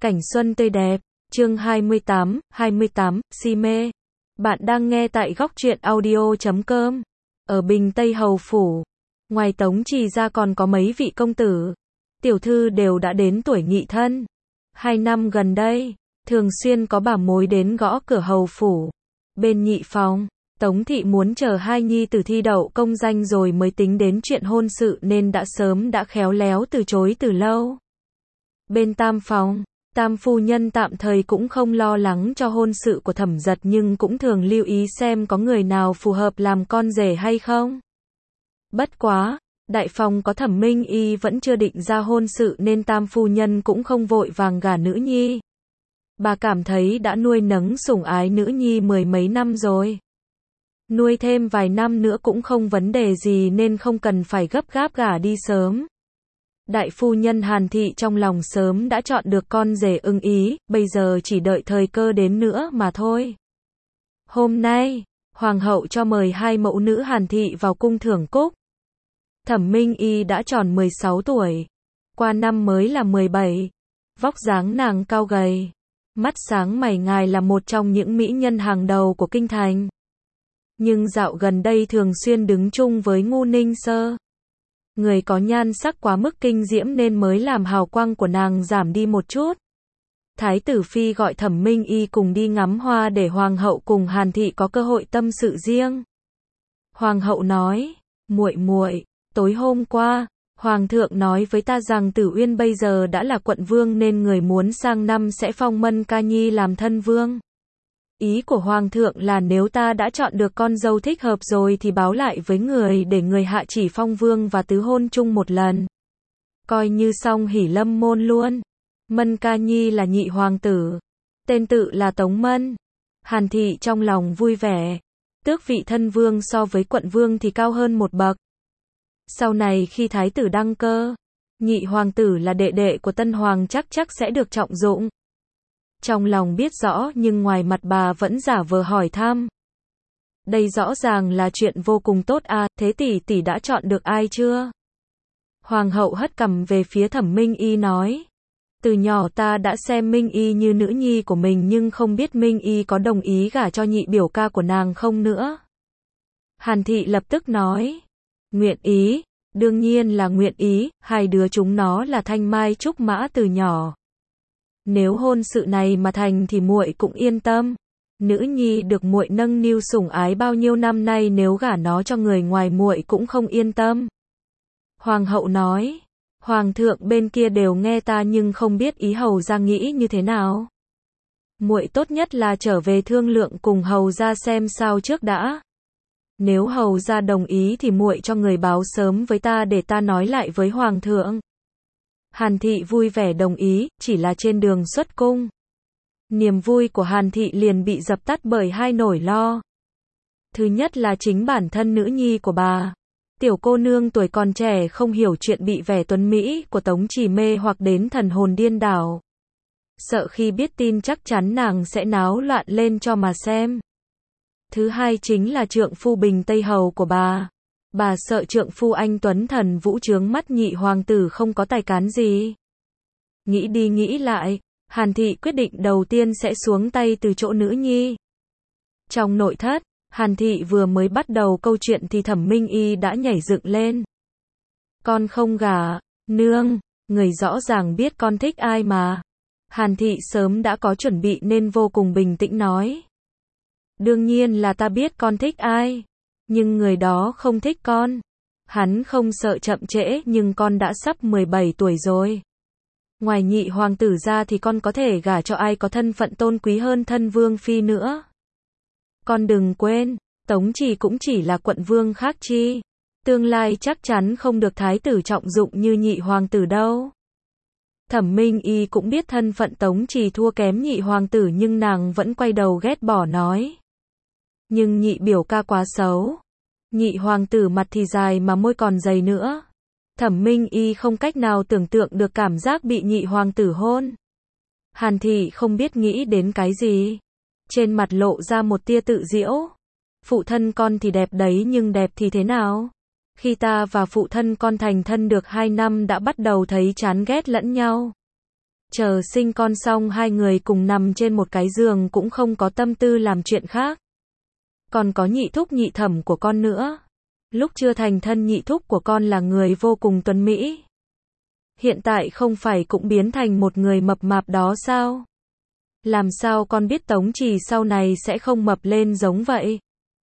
Cảnh xuân tươi đẹp, chương 28, si mê. Bạn đang nghe tại góc truyện audio.com. Ở Bình Tây Hầu Phủ, ngoài Tống Trì ra còn có mấy vị công tử, tiểu thư đều đã đến tuổi nghị thân. 2 năm gần đây, thường xuyên có bà mối đến gõ cửa Hầu Phủ. Bên nhị phòng, Tống thị muốn chờ hai nhi tử thi đậu công danh rồi mới tính đến chuyện hôn sự nên đã khéo léo từ chối từ lâu. Bên tam phòng, tam phu nhân tạm thời cũng không lo lắng cho hôn sự của Thẩm Giật nhưng cũng thường lưu ý xem có người nào phù hợp làm con rể hay không. Bất quá, đại phòng có Thẩm Minh Y vẫn chưa định ra hôn sự nên tam phu nhân cũng không vội vàng gả nữ nhi. Bà cảm thấy đã nuôi nấng sủng ái nữ nhi 10 mấy năm rồi. Nuôi thêm vài năm nữa cũng không vấn đề gì nên không cần phải gấp gáp gả đi sớm. Đại phu nhân Hàn Thị trong lòng sớm đã chọn được con rể ưng ý, bây giờ chỉ đợi thời cơ đến nữa mà thôi. Hôm nay, Hoàng hậu cho mời hai mẫu nữ Hàn Thị vào cung thưởng cúc. Thẩm Minh Y đã tròn 16 tuổi, qua năm mới là 17. Vóc dáng nàng cao gầy, mắt sáng mày ngài là một trong những mỹ nhân hàng đầu của kinh thành. Nhưng dạo gần đây thường xuyên đứng chung với Ngu Ninh Sơ. Người có nhan sắc quá mức kinh diễm nên mới làm hào quang của nàng giảm đi một chút. Thái tử phi gọi Thẩm Minh Y cùng đi ngắm hoa để Hoàng hậu cùng Hàn Thị có cơ hội tâm sự riêng. Hoàng hậu nói, muội, tối hôm qua, Hoàng thượng nói với ta rằng Tử Uyên bây giờ đã là quận vương nên người muốn sang năm sẽ phong Mân Ca Nhi làm thân vương. Ý của Hoàng thượng là nếu ta đã chọn được con dâu thích hợp rồi thì báo lại với người để người hạ chỉ phong vương và tứ hôn chung một lần. Coi như xong hỉ lâm môn luôn. Mân Ca Nhi là nhị hoàng tử, tên tự là Tống Mân. Hàn Thị trong lòng vui vẻ. Tước vị thân vương so với quận vương thì cao hơn một bậc. Sau này khi thái tử đăng cơ, nhị hoàng tử là đệ đệ của tân hoàng chắc sẽ được trọng dụng. Trong lòng biết rõ nhưng ngoài mặt bà vẫn giả vờ hỏi thăm. Đây rõ ràng là chuyện vô cùng tốt à, thế tỷ đã chọn được ai chưa? Hoàng hậu hất cằm về phía Thẩm Minh Y nói. Từ nhỏ ta đã xem Minh Y như nữ nhi của mình nhưng không biết Minh Y có đồng ý gả cho nhị biểu ca của nàng không nữa. Hàn Thị lập tức nói. Nguyện ý, đương nhiên là nguyện ý, hai đứa chúng nó là thanh mai trúc mã từ nhỏ. Nếu hôn sự này mà thành thì muội cũng yên tâm. Nữ nhi được muội nâng niu sủng ái bao nhiêu năm nay nếu gả nó cho người ngoài muội cũng không yên tâm. Hoàng hậu nói, Hoàng thượng bên kia đều nghe ta nhưng không biết ý hầu gia nghĩ như thế nào. Muội tốt nhất là trở về thương lượng cùng hầu gia xem sao trước đã. Nếu hầu gia đồng ý thì muội cho người báo sớm với ta để ta nói lại với Hoàng thượng. Hàn Thị vui vẻ đồng ý, chỉ là trên đường xuất cung. Niềm vui của Hàn Thị liền bị dập tắt bởi hai nỗi lo. Thứ nhất là chính bản thân nữ nhi của bà. Tiểu cô nương tuổi còn trẻ không hiểu chuyện bị vẻ tuấn Mỹ của Tống Trì mê hoặc đến thần hồn điên đảo. Sợ khi biết tin chắc chắn nàng sẽ náo loạn lên cho mà xem. Thứ hai chính là trượng phu Bình Tây Hầu của bà. Bà sợ trượng phu anh Tuấn Thần Vũ chướng mắt nhị hoàng tử không có tài cán gì. Nghĩ đi nghĩ lại, Hàn Thị quyết định đầu tiên sẽ xuống tay từ chỗ nữ nhi. Trong nội thất, Hàn Thị vừa mới bắt đầu câu chuyện thì Thẩm Minh Y đã nhảy dựng lên. Con không gả, nương, người rõ ràng biết con thích ai mà. Hàn Thị sớm đã có chuẩn bị nên vô cùng bình tĩnh nói. Đương nhiên là ta biết con thích ai. Nhưng người đó không thích con. Hắn không sợ chậm trễ nhưng con đã sắp 17 tuổi rồi. Ngoài nhị hoàng tử ra thì con có thể gả cho ai có thân phận tôn quý hơn thân vương phi nữa. Con đừng quên, Tống Trì cũng chỉ là quận vương khác chi. Tương lai chắc chắn không được thái tử trọng dụng như nhị hoàng tử đâu. Thẩm Minh Y cũng biết thân phận Tống Trì thua kém nhị hoàng tử nhưng nàng vẫn quay đầu ghét bỏ nói. Nhưng nhị biểu ca quá xấu. Nhị hoàng tử mặt thì dài mà môi còn dày nữa. Thẩm Minh Y không cách nào tưởng tượng được cảm giác bị nhị hoàng tử hôn. Hàn Thị không biết nghĩ đến cái gì. Trên mặt lộ ra một tia tự giễu. Phụ thân con thì đẹp đấy nhưng đẹp thì thế nào? Khi ta và phụ thân con thành thân được 2 năm đã bắt đầu thấy chán ghét lẫn nhau. Chờ sinh con xong hai người cùng nằm trên một cái giường cũng không có tâm tư làm chuyện khác. Còn có nhị thúc nhị thẩm của con nữa. Lúc chưa thành thân nhị thúc của con là người vô cùng tuấn mỹ. Hiện tại không phải cũng biến thành một người mập mạp đó sao? Làm sao con biết Tống Trì sau này sẽ không mập lên giống vậy?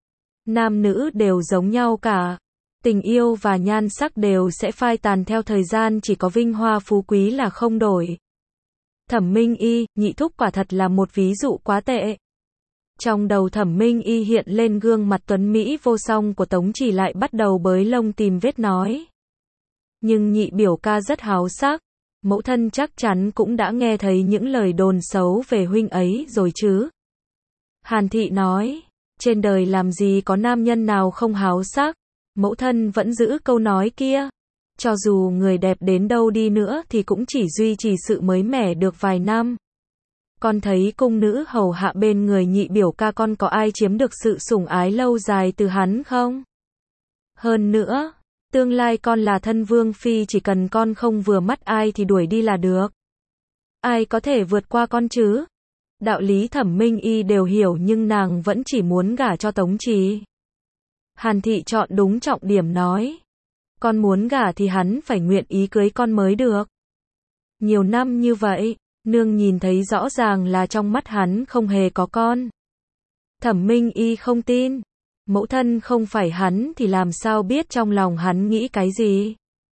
Nam nữ đều giống nhau cả. Tình yêu và nhan sắc đều sẽ phai tàn theo thời gian, chỉ có vinh hoa phú quý là không đổi. Thẩm Minh Y, nhị thúc quả thật là một ví dụ quá tệ. Trong đầu Thẩm Minh Y hiện lên gương mặt tuấn mỹ vô song của Tống Trì, lại bắt đầu bới lông tìm vết nói. Nhưng nhị biểu ca rất háo sắc. Mẫu thân chắc chắn cũng đã nghe thấy những lời đồn xấu về huynh ấy rồi chứ. Hàn Thị nói, trên đời làm gì có nam nhân nào không háo sắc. Mẫu thân vẫn giữ câu nói kia. Cho dù người đẹp đến đâu đi nữa thì cũng chỉ duy trì sự mới mẻ được vài năm. Con thấy cung nữ hầu hạ bên người nhị biểu ca con có ai chiếm được sự sủng ái lâu dài từ hắn không? Hơn nữa, tương lai con là thân vương phi, chỉ cần con không vừa mắt ai thì đuổi đi là được. Ai có thể vượt qua con chứ? Đạo lý Thẩm Minh Y đều hiểu nhưng nàng vẫn chỉ muốn gả cho Tống Trì. Hàn Thị chọn đúng trọng điểm nói. Con muốn gả thì hắn phải nguyện ý cưới con mới được. Nhiều năm như vậy, nương nhìn thấy rõ ràng là trong mắt hắn không hề có con. Thẩm Minh Y không tin. Mẫu thân không phải hắn thì làm sao biết trong lòng hắn nghĩ cái gì?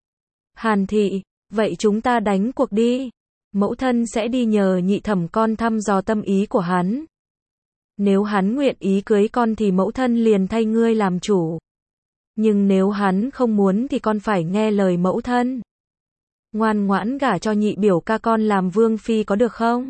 Hàn Thị, vậy chúng ta đánh cuộc đi. Mẫu thân sẽ đi nhờ nhị thẩm con thăm dò tâm ý của hắn. Nếu hắn nguyện ý cưới con thì mẫu thân liền thay ngươi làm chủ. Nhưng nếu hắn không muốn thì con phải nghe lời mẫu thân. Ngoan ngoãn gả cho nhị biểu ca con làm vương phi có được không?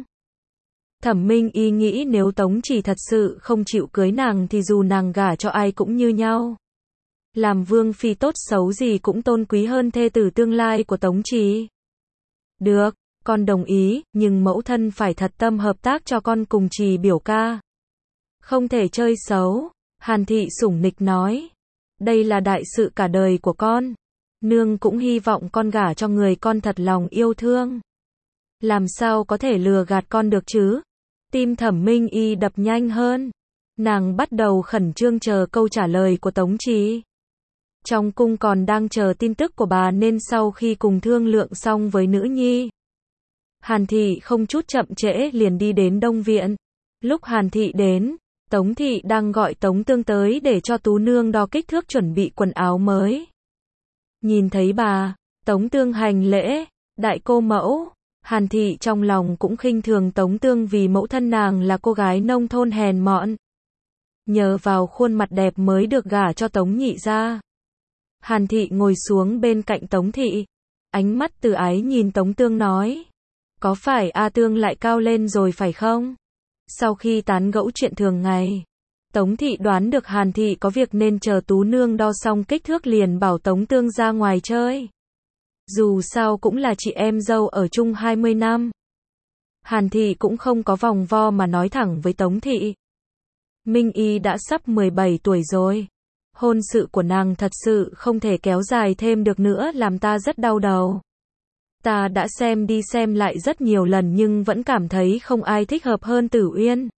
Thẩm Minh Y nghĩ nếu Tống Trì thật sự không chịu cưới nàng thì dù nàng gả cho ai cũng như nhau. Làm vương phi tốt xấu gì cũng tôn quý hơn thê tử tương lai của Tống Trì. Được, con đồng ý, nhưng mẫu thân phải thật tâm hợp tác cho con cùng Trì biểu ca. Không thể chơi xấu. Hàn Thị sủng nịch nói. Đây là đại sự cả đời của con. Nương cũng hy vọng con gả cho người con thật lòng yêu thương. Làm sao có thể lừa gạt con được chứ? Tim Thẩm Minh Y đập nhanh hơn. Nàng bắt đầu khẩn trương chờ câu trả lời của Tống Trì. Trong cung còn đang chờ tin tức của bà nên sau khi cùng thương lượng xong với nữ nhi, Hàn Thị không chút chậm trễ liền đi đến Đông Viện. Lúc Hàn Thị đến, Tống Thị đang gọi Tống Tương tới để cho Tú Nương đo kích thước chuẩn bị quần áo mới. Nhìn thấy bà, Tống Tương hành lễ, đại cô mẫu. Hàn Thị trong lòng cũng khinh thường Tống Tương vì mẫu thân nàng là cô gái nông thôn hèn mọn. Nhờ vào khuôn mặt đẹp mới được gả cho Tống nhị gia. Hàn Thị ngồi xuống bên cạnh Tống Thị. Ánh mắt từ ái nhìn Tống Tương nói. Có phải A Tương lại cao lên rồi phải không? Sau khi tán gẫu chuyện thường ngày, Tống Thị đoán được Hàn Thị có việc nên chờ Tú Nương đo xong kích thước liền bảo Tống Tương ra ngoài chơi. Dù sao cũng là chị em dâu ở chung 20 năm. Hàn Thị cũng không có vòng vo mà nói thẳng với Tống Thị. Minh Y đã sắp 17 tuổi rồi. Hôn sự của nàng thật sự không thể kéo dài thêm được nữa, làm ta rất đau đầu. Ta đã xem đi xem lại rất nhiều lần nhưng vẫn cảm thấy không ai thích hợp hơn Tử Uyên.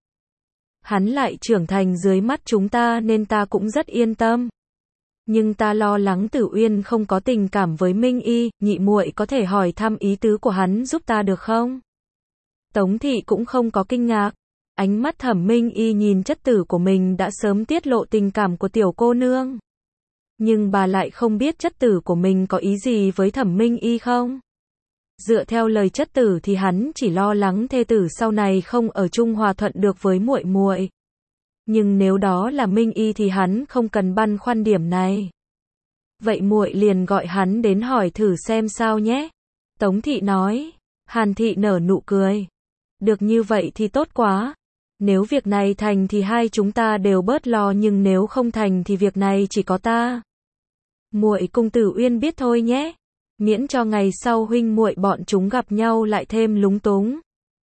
Hắn lại trưởng thành dưới mắt chúng ta nên ta cũng rất yên tâm. Nhưng ta lo lắng Tử Uyên không có tình cảm với Minh Y, nhị muội có thể hỏi thăm ý tứ của hắn giúp ta được không? Tống Thị cũng không có kinh ngạc. Ánh mắt Thẩm Minh Y nhìn chất tử của mình đã sớm tiết lộ tình cảm của tiểu cô nương. Nhưng bà lại không biết chất tử của mình có ý gì với Thẩm Minh Y không? Dựa theo lời chất tử thì hắn chỉ lo lắng thê tử sau này không ở chung hòa thuận được với muội muội. Nhưng nếu đó là Minh Y thì hắn không cần băn khoăn điểm này. Vậy muội liền gọi hắn đến hỏi thử xem sao nhé. Tống Thị nói. Hàn Thị nở nụ cười. Được như vậy thì tốt quá. Nếu việc này thành thì hai chúng ta đều bớt lo, nhưng nếu không thành thì việc này chỉ có ta. Muội cùng Tử Uyên biết thôi nhé. Miễn cho ngày sau huynh muội bọn chúng gặp nhau lại thêm lúng túng.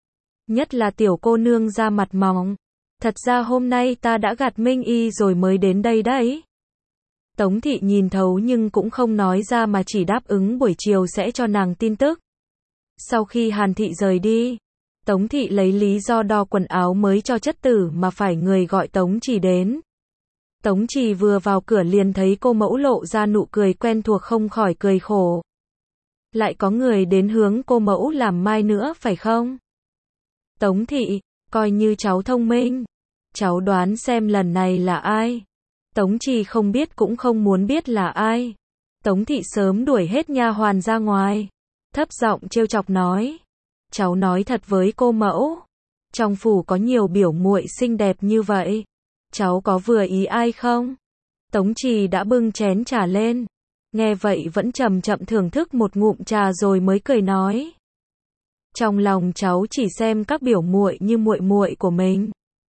Nhất là tiểu cô nương da mặt mỏng. Thật ra hôm nay ta đã gạt Minh Y rồi mới đến đây đấy. Tống Thị nhìn thấu nhưng cũng không nói ra mà chỉ đáp ứng buổi chiều sẽ cho nàng tin tức. Sau khi Hàn Thị rời đi, Tống Thị lấy lý do đo quần áo mới cho chất tử mà phải người gọi Tống Trì đến. Tống Trì vừa vào cửa liền thấy cô mẫu lộ ra nụ cười quen thuộc không khỏi cười khổ. Lại có người đến hướng cô mẫu làm mai nữa phải không? Tống Thị, coi như cháu thông minh. Cháu đoán xem lần này là ai? Tống Trì không biết cũng không muốn biết là ai. Tống Thị sớm đuổi hết nha hoàn ra ngoài. Thấp giọng trêu chọc nói. Cháu nói thật với cô mẫu. Trong phủ có nhiều biểu muội xinh đẹp như vậy. Cháu có vừa ý ai không? Tống Trì đã bưng chén trà lên. Nghe vậy vẫn chậm chậm thưởng thức một ngụm trà rồi mới cười nói. Trong lòng cháu chỉ xem các biểu muội như muội muội của mình.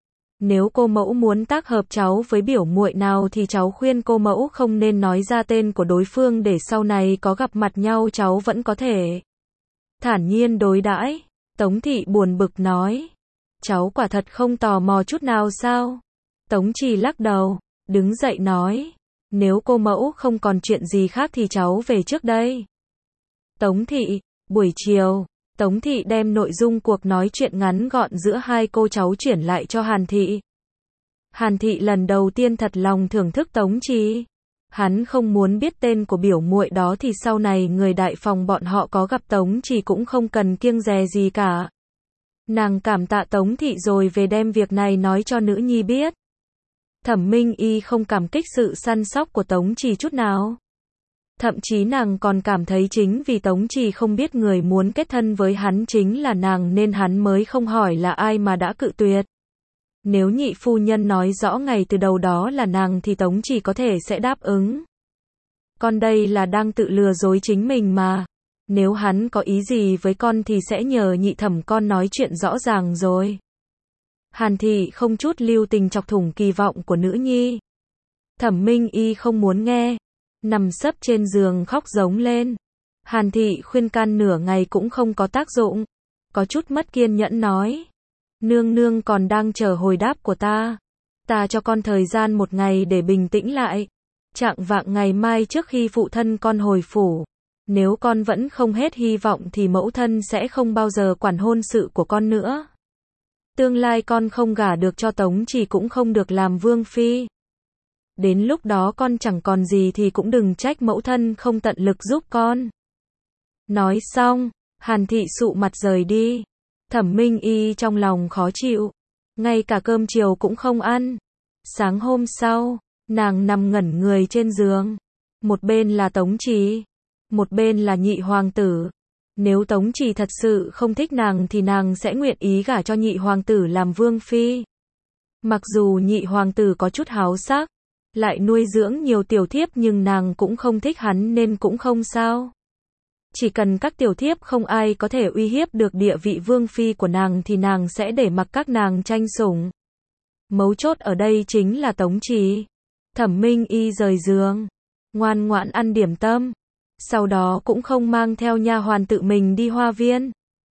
Nếu cô mẫu muốn tác hợp cháu với biểu muội nào thì cháu khuyên cô mẫu không nên nói ra tên của đối phương để sau này có gặp mặt nhau cháu vẫn có thể thản nhiên đối đãi. Tống Thị buồn bực nói. Cháu quả thật không tò mò chút nào sao? Tống Trì lắc đầu, đứng dậy nói. Nếu cô mẫu không còn chuyện gì khác thì cháu về trước đây. Tống Thị, buổi chiều, Tống Thị đem nội dung cuộc nói chuyện ngắn gọn giữa hai cô cháu chuyển lại cho Hàn Thị. Hàn Thị lần đầu tiên thật lòng thưởng thức Tống Trì. Hắn không muốn biết tên của biểu muội đó thì sau này người đại phòng bọn họ có gặp Tống Trì cũng không cần kiêng dè gì cả. Nàng cảm tạ Tống Thị rồi về đem việc này nói cho nữ nhi biết. Thẩm Minh Y không cảm kích sự săn sóc của Tống Trì chút nào. Thậm chí nàng còn cảm thấy chính vì Tống Trì không biết người muốn kết thân với hắn chính là nàng nên hắn mới không hỏi là ai mà đã cự tuyệt. Nếu nhị phu nhân nói rõ ngày từ đầu đó là nàng thì Tống Trì có thể sẽ đáp ứng. Con đây là đang tự lừa dối chính mình mà. Nếu hắn có ý gì với con thì sẽ nhờ nhị thẩm con nói chuyện rõ ràng rồi. Hàn Thị không chút lưu tình chọc thủng kỳ vọng của nữ nhi. Thẩm Minh Y không muốn nghe. Nằm sấp trên giường khóc giống lên. Hàn Thị khuyên can nửa ngày cũng không có tác dụng. Có chút mất kiên nhẫn nói. Nương nương còn đang chờ hồi đáp của ta. Ta cho con thời gian một ngày để bình tĩnh lại. Chạng vạng ngày mai trước khi phụ thân con hồi phủ. Nếu con vẫn không hết hy vọng thì mẫu thân sẽ không bao giờ quản hôn sự của con nữa. Tương lai con không gả được cho Tống Trì cũng không được làm vương phi. Đến lúc đó con chẳng còn gì thì cũng đừng trách mẫu thân không tận lực giúp con. Nói xong, Hàn Thị sụ mặt rời đi. Thẩm Minh Y trong lòng khó chịu. Ngay cả cơm chiều cũng không ăn. Sáng hôm sau, nàng nằm ngẩn người trên giường. Một bên là Tống Trì, một bên là nhị hoàng tử. Nếu Tống Trì thật sự không thích nàng thì nàng sẽ nguyện ý gả cho nhị hoàng tử làm vương phi. Mặc dù nhị hoàng tử có chút háo sắc, lại nuôi dưỡng nhiều tiểu thiếp nhưng nàng cũng không thích hắn nên cũng không sao. Chỉ cần các tiểu thiếp không ai có thể uy hiếp được địa vị vương phi của nàng thì nàng sẽ để mặc các nàng tranh sủng. Mấu chốt ở đây chính là Tống Trì. Thẩm Minh Y rời giường, ngoan ngoãn ăn điểm tâm. Sau đó cũng không mang theo nha hoàn tự mình đi hoa viên.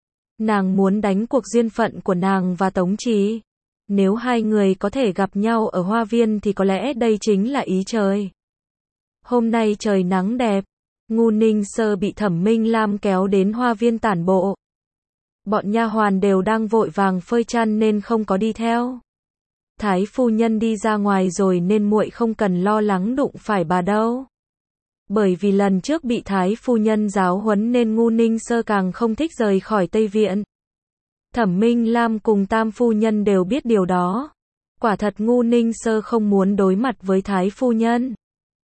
Nàng muốn đánh cuộc duyên phận của nàng và Tống Trì. Nếu hai người có thể gặp nhau ở hoa viên thì có lẽ đây chính là ý trời. Hôm nay trời nắng đẹp. Ngu Ninh Sơ bị Thẩm Minh Lam kéo đến hoa viên tản bộ. Bọn nha hoàn đều đang vội vàng phơi chăn nên không có đi theo. Thái phu nhân đi ra ngoài rồi nên muội không cần lo lắng đụng phải bà đâu. Bởi vì lần trước bị Thái phu nhân giáo huấn nên Ngu Ninh Sơ càng không thích rời khỏi Tây Viện. Thẩm Minh Lam cùng Tam phu nhân đều biết điều đó. Quả thật Ngu Ninh Sơ không muốn đối mặt với Thái phu nhân.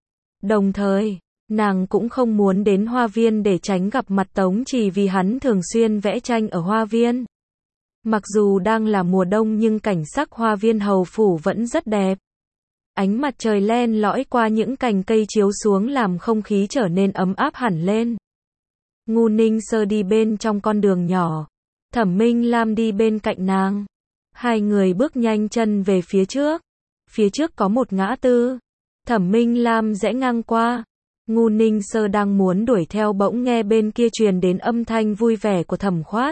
Đồng thời, nàng cũng không muốn đến hoa viên để tránh gặp mặt Tống Trì vì hắn thường xuyên vẽ tranh ở hoa viên. Mặc dù đang là mùa đông nhưng cảnh sắc hoa viên hầu phủ vẫn rất đẹp. Ánh mặt trời len lỏi qua những cành cây chiếu xuống làm không khí trở nên ấm áp hẳn lên. Ngu Ninh Sơ đi bên trong con đường nhỏ. Thẩm Minh Lam đi bên cạnh nàng. Hai người bước nhanh chân về phía trước. Phía trước có một ngã tư. Thẩm Minh Lam rẽ ngang qua. Ngu Ninh Sơ đang muốn đuổi theo bỗng nghe bên kia truyền đến âm thanh vui vẻ của Thẩm Khoát.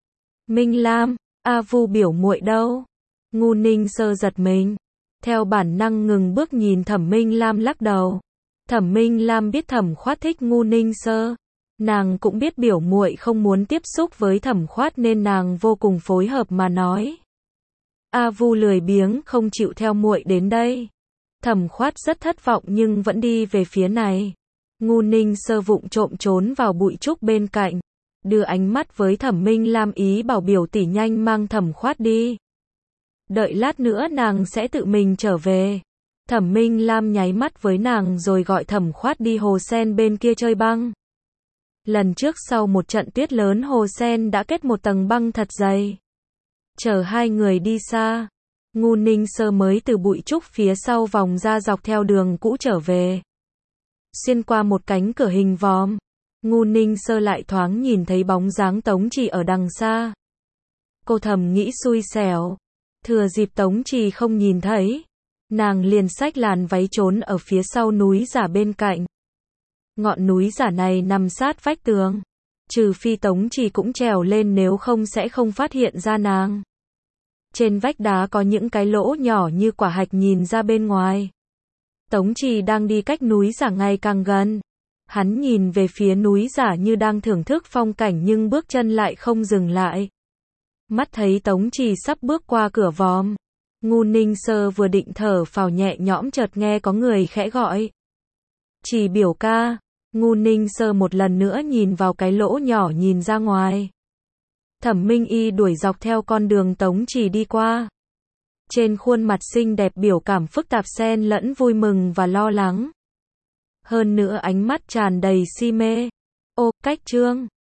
Minh Lam, A Vu biểu muội đâu? Ngu Ninh Sơ giật mình. Theo bản năng ngừng bước nhìn Thẩm Minh Lam lắc đầu. Thẩm Minh Lam biết Thẩm Khoát thích Ngu Ninh Sơ. Nàng cũng biết biểu muội không muốn tiếp xúc với Thẩm Khoát nên nàng vô cùng phối hợp mà nói. A Vu lười biếng không chịu theo muội đến đây. Thẩm Khoát rất thất vọng nhưng vẫn đi về phía này. Ngu Ninh Sơ vụng trộm trốn vào bụi trúc bên cạnh, đưa ánh mắt với Thẩm Minh Lam ý bảo biểu tỷ nhanh mang Thẩm Khoát đi. Đợi lát nữa nàng sẽ tự mình trở về. Thẩm Minh Lam nháy mắt với nàng rồi gọi Thẩm Khoát đi hồ sen bên kia chơi băng. Lần trước sau một trận tuyết lớn hồ sen đã kết một tầng băng thật dày. Chờ hai người đi xa, Ngu Ninh Sơ mới từ bụi trúc phía sau vòng ra dọc theo đường cũ trở về. Xuyên qua một cánh cửa hình vòm, Ngu Ninh Sơ lại thoáng nhìn thấy bóng dáng Tống Trì ở đằng xa. Cô thầm nghĩ xui xẻo, thừa dịp Tống Trì không nhìn thấy, nàng liền xách làn váy trốn ở phía sau núi giả bên cạnh. Ngọn núi giả này nằm sát vách tường, trừ phi Tống Trì cũng trèo lên nếu không sẽ không phát hiện ra nàng. Trên vách đá có những cái lỗ nhỏ như quả hạch nhìn ra bên ngoài. Tống Trì đang đi cách núi giả ngày càng gần. Hắn nhìn về phía núi giả như đang thưởng thức phong cảnh nhưng bước chân lại không dừng lại. Mắt thấy Tống Trì sắp bước qua cửa vòm, Ngu Ninh Sơ vừa định thở phào nhẹ nhõm chợt nghe có người khẽ gọi. Trì biểu ca. Ngu Ninh Sơ một lần nữa nhìn vào cái lỗ nhỏ nhìn ra ngoài. Thẩm Minh Y đuổi dọc theo con đường Tống Trì đi qua. Trên khuôn mặt xinh đẹp biểu cảm phức tạp xen lẫn vui mừng và lo lắng. Hơn nữa ánh mắt tràn đầy si mê. Ô, cách Trương.